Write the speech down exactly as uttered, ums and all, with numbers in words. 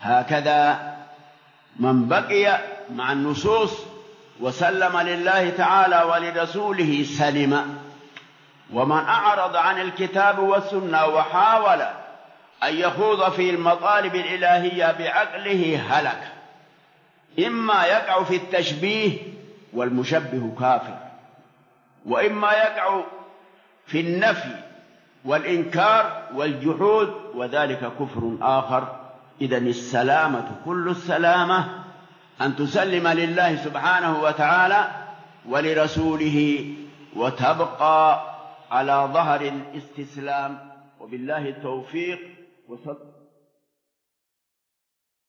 هكذا من بقي مع النصوص وسلم لله تعالى ولرسوله سلم، ومن أعرض عن الكتاب والسنة وحاول أن يخوض في المطالب الإلهية بعقله هلك. إما يقع في التشبيه والمشبه كافر، وإما يقع في النفي والإنكار والجحود وذلك كفر آخر. إذن السلامة كل السلامة أن تسلم لله سبحانه وتعالى ولرسوله وتبقى على ظهر الاستسلام. وبالله التوفيق. وصدق.